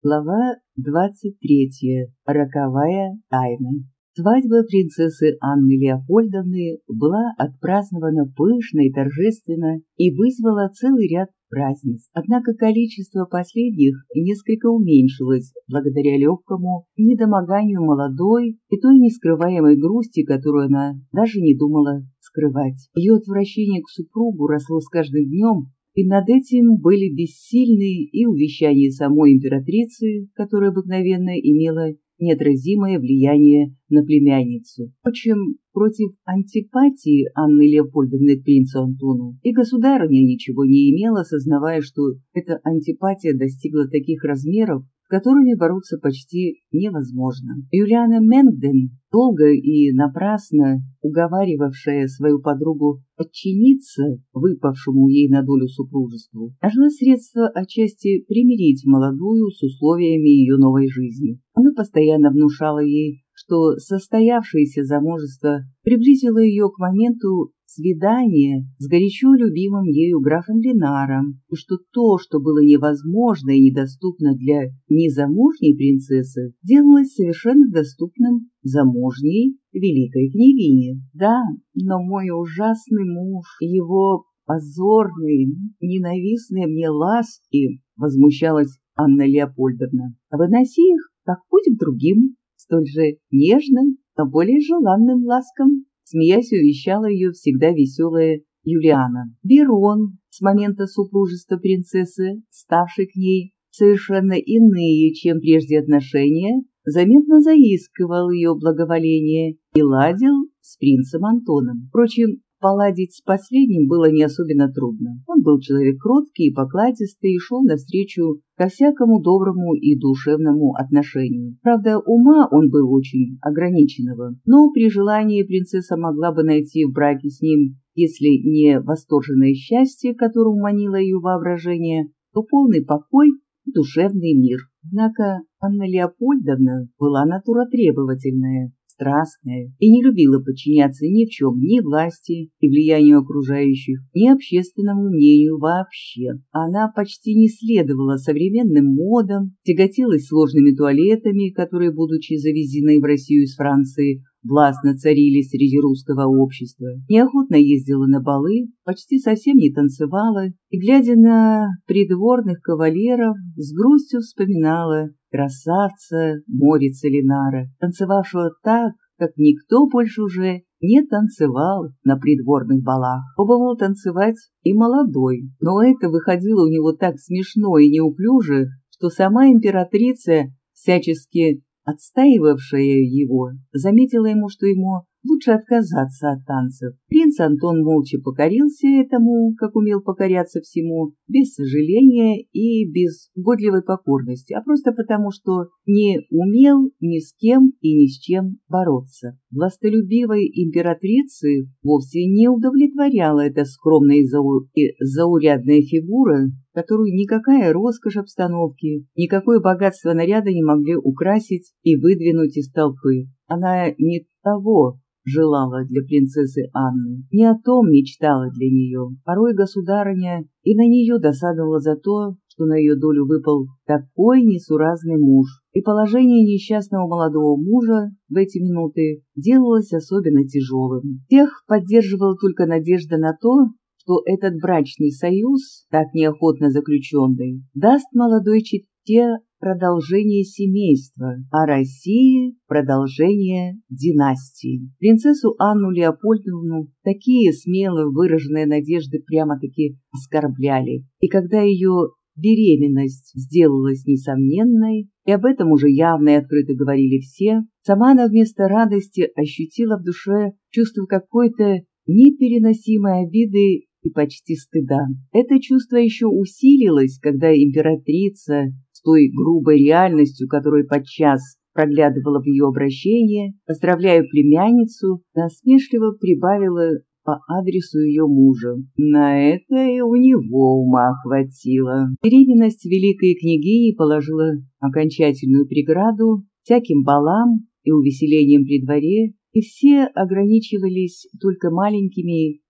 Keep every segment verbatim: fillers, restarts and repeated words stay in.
Глава двадцать третья. Роковая тайна. Свадьба принцессы Анны Леопольдовны была отпразднована пышно и торжественно и вызвала целый ряд празднеств. Однако количество последних несколько уменьшилось благодаря легкому недомоганию молодой и той нескрываемой грусти, которую она даже не думала скрывать. Ее отвращение к супругу росло с каждым днем, и над этим были бессильны и увещания самой императрицы, которая обыкновенно имела неотразимое влияние на племянницу. Впрочем, против антипатии Анны Леопольдовны к принцу Антону и государыня ничего не имела, сознавая, что эта антипатия достигла таких размеров, с которыми бороться почти невозможно. Юлиана Менгден, долго и напрасно уговаривавшая свою подругу подчиниться выпавшему ей на долю супружеству, нашла средства отчасти примирить молодую с условиями ее новой жизни. Она постоянно внушала ей, что состоявшееся замужество приблизило ее к моменту свидания с горячо любимым ею графом Ленаром, и что то, что было невозможно и недоступно для незамужней принцессы, делалось совершенно доступным замужней великой княгине. Да, но мой ужасный муж, его позорные, ненавистные мне ласки, возмущалась Анна Леопольдовна, выноси их как-нибудь другим, столь же нежным, но более желанным ласкам. Смеясь, увещала ее всегда веселая Юлиана. Берон, с момента супружества принцессы, ставший к ней совершенно иные, чем прежде отношения, заметно заискивал ее благоволение и ладил с принцем Антоном. Впрочем, поладить с последним было не особенно трудно. Он был человек кроткий и покладистый и шел навстречу ко всякому доброму и душевному отношению. Правда, ума он был очень ограниченного, но при желании принцесса могла бы найти в браке с ним, если не восторженное счастье, которому манило ее воображение, то полный покой и душевный мир. Однако Анна Леопольдовна была натура требовательная, страстная и не любила подчиняться ни в чем ни власти и влиянию окружающих, ни общественному мнению вообще. Она почти не следовала современным модам, тяготилась сложными туалетами, которые, будучи завезены в Россию из Франции, властно царили среди русского общества, неохотно ездила на балы, почти совсем не танцевала и, глядя на придворных кавалеров, с грустью вспоминала красавца Морица Ленара, танцевавшего так, как никто больше уже не танцевал на придворных балах. Пробовал танцевать и молодой, но это выходило у него так смешно и неуклюже, что сама императрица, всячески отстаивавшая его, заметила ему, что ему лучше отказаться от танцев. Принц Антон молча покорился этому, как умел покоряться всему, без сожаления и без угодливой покорности, а просто потому, что не умел ни с кем и ни с чем бороться. Властолюбивой императрицы вовсе не удовлетворяла эта скромная и зау... и заурядная фигура, которую никакая роскошь обстановки, никакое богатство наряда не могли украсить и выдвинуть из толпы. Она не того желала для принцессы Анны, не о том мечтала для нее. Порой государыня и на нее досадовала за то, что на ее долю выпал такой несуразный муж, и положение несчастного молодого мужа в эти минуты делалось особенно тяжелым. Тех поддерживала только надежда на то, что этот брачный союз, так неохотно заключенный, даст молодой чете продолжение семейства, а России — продолжение династии. Принцессу Анну Леопольдовну такие смело выраженные надежды прямо-таки оскорбляли, и когда ее беременность сделалась несомненной, и об этом уже явно и открыто говорили все, сама она вместо радости ощутила в душе чувство какой-то непереносимой обиды и почти стыда. Это чувство еще усилилось, когда императрица с той грубой реальностью, которая подчас проглядывала в ее обращении, поздравляя племянницу, насмешливо прибавила по адресу ее мужа. На это и у него ума хватило. Беременность великой княгини положила окончательную преграду всяким балам и увеселениям при дворе, и все ограничивались только маленькими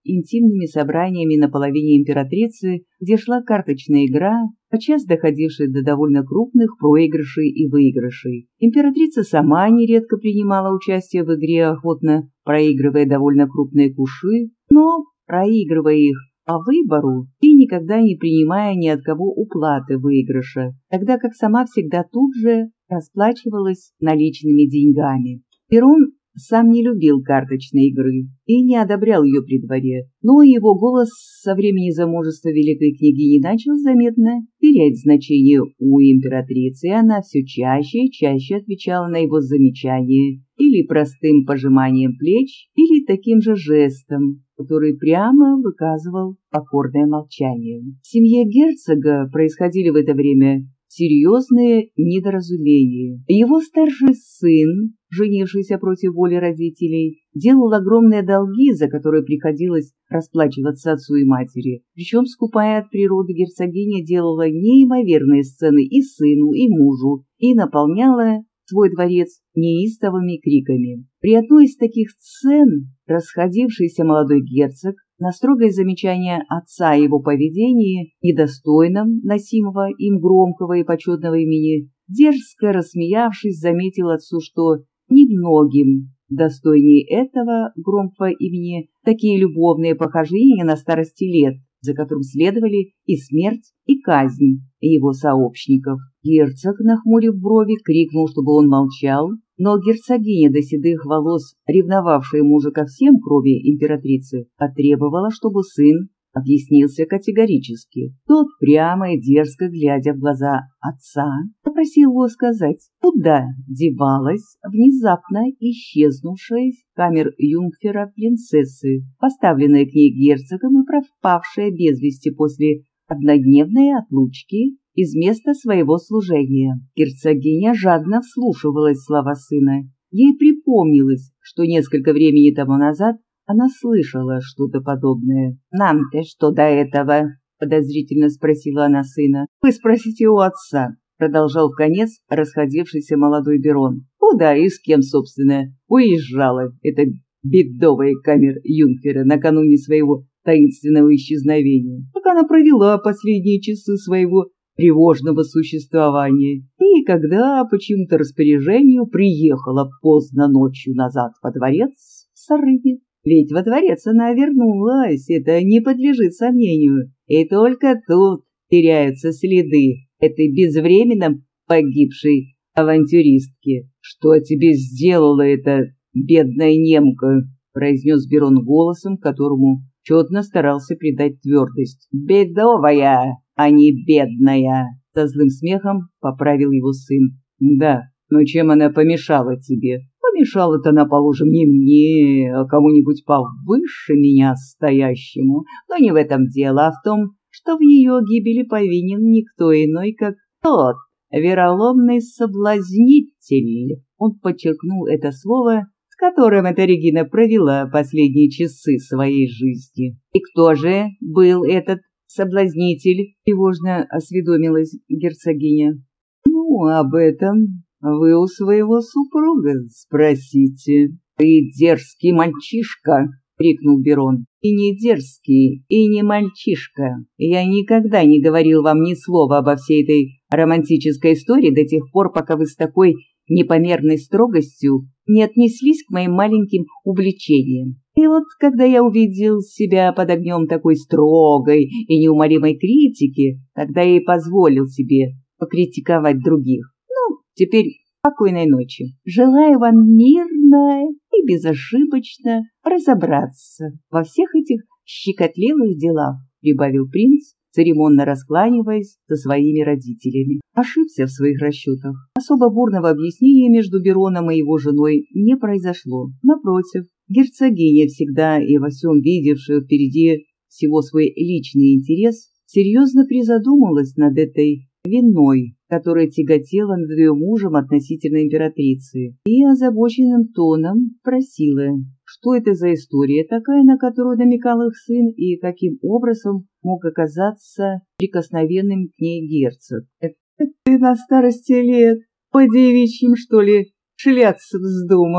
интимными собраниями на половине императрицы, где шла карточная игра, подчас доходившая до довольно крупных проигрышей и выигрышей. Императрица сама нередко принимала участие в игре, охотно проигрывая довольно крупные куши, но проигрывая их по выбору и никогда не принимая ни от кого уплаты выигрыша, тогда как сама всегда тут же расплачивалась наличными деньгами. Перун сам не любил карточной игры и не одобрял ее при дворе, но его голос со времени замужества великой княгини начал заметно терять значение у императрицы, и она все чаще и чаще отвечала на его замечания или простым пожиманием плеч, или таким же жестом, который прямо выказывал покорное молчание. В семье герцога происходили в это время серьезные недоразумения. Его старший сын, женившийся против воли родителей, делал огромные долги, за которые приходилось расплачиваться отцу и матери. Причем скупая от природы герцогиня делала неимоверные сцены и сыну, и мужу, и наполняла свой дворец неистовыми криками. При одной из таких сцен расходившийся молодой герцог на строгое замечание отца о его поведении, недостойном носимого им громкого и почетного имени, дерзко рассмеявшись, заметил отцу, что немногим достойнее этого громкого имени такие любовные похождения на старости лет, за которым следовали и смерть, и казнь его сообщников. Герцог, нахмурив брови, крикнул, чтобы он молчал, но герцогиня до седых волос, ревновавшая мужа ко всем, кроме императрицы, потребовала, чтобы сын объяснился категорически. Тот, прямо и дерзко глядя в глаза отца, попросил его сказать, куда девалась внезапно исчезнувшая из камер юнгфера принцессы, поставленная к ней герцогом и пропавшая без вести после однодневной отлучки из места своего служения. Герцогиня жадно вслушивалась в слова сына. Ей припомнилось, что несколько времени тому назад она слышала что-то подобное. «Нам-то что до этого?» — подозрительно спросила она сына. «Вы спросите у отца», — продолжал вконец расходившийся молодой барон. «Куда и с кем, собственно, уезжала эта бедовая камер юнкера накануне своего таинственного исчезновения? Как она провела последние часы своего тревожного существования и когда по чьему-то распоряжению приехала поздно ночью назад во дворец в Сарыне? Ведь во дворец она вернулась, это не подлежит сомнению, и только тут теряются следы этой безвременно погибшей авантюристки. «Что тебе сделала эта бедная немка?» — произнес барон голосом, которому четно старался придать твердость. «Бедовая, а не бедная!» — со злым смехом поправил его сын. «Да, но чем она помешала тебе?» «Помешала-то она, положим, не мне, а кому-нибудь повыше меня стоящему. Но не в этом дело, а в том, что в ее гибели повинен никто иной, как тот вероломный соблазнитель». Он подчеркнул это слово, с которым эта Регина провела последние часы своей жизни. «И кто же был этот соблазнитель?» — тревожно осведомилась герцогиня. «Ну, об этом вы у своего супруга спросите». «Ты дерзкий мальчишка!» — крикнул барон. «И не дерзкий, и не мальчишка. Я никогда не говорил вам ни слова обо всей этой романтической истории до тех пор, пока вы с такой непомерной строгостью не отнеслись к моим маленьким увлечениям. И вот, когда я увидел себя под огнем такой строгой и неумолимой критики, тогда я и позволил себе покритиковать других. Ну, теперь спокойной ночи. Желаю вам мирно и безошибочно разобраться во всех этих щекотливых делах», — прибавил принц, церемонно раскланиваясь со своими родителями. Ошибся в своих расчетах. Особо бурного объяснения между бароном и его женой не произошло. Напротив, герцогиня, всегда и во всем видевшая впереди всего свой личный интерес, серьезно призадумалась над этой виной, которая тяготела над ее мужем относительно императрицы, и озабоченным тоном просила, что это за история такая, на которую намекал их сын, и каким образом мог оказаться прикосновенным к ней герцог. «Это ты на старости лет по девичьим, что ли, шляться вздумал?»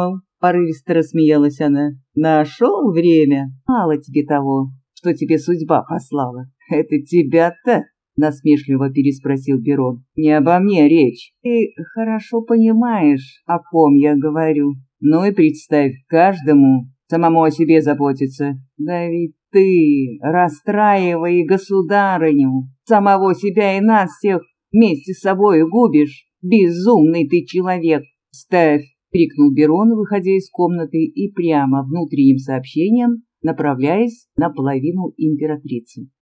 Порывисто рассмеялась она. Нашел время? Мало тебе того, что тебе судьба послала. Это тебя-то? Насмешливо переспросил Берон. Не обо мне речь. Ты хорошо понимаешь, о ком я говорю. Ну и представь, каждому самому о себе заботиться. Да ведь ты, расстраивай государыню, самого себя и нас всех вместе с собой губишь. Безумный ты человек. Ставь, крикнул Берон, выходя из комнаты и прямо внутренним сообщением направляясь на половину императрицы.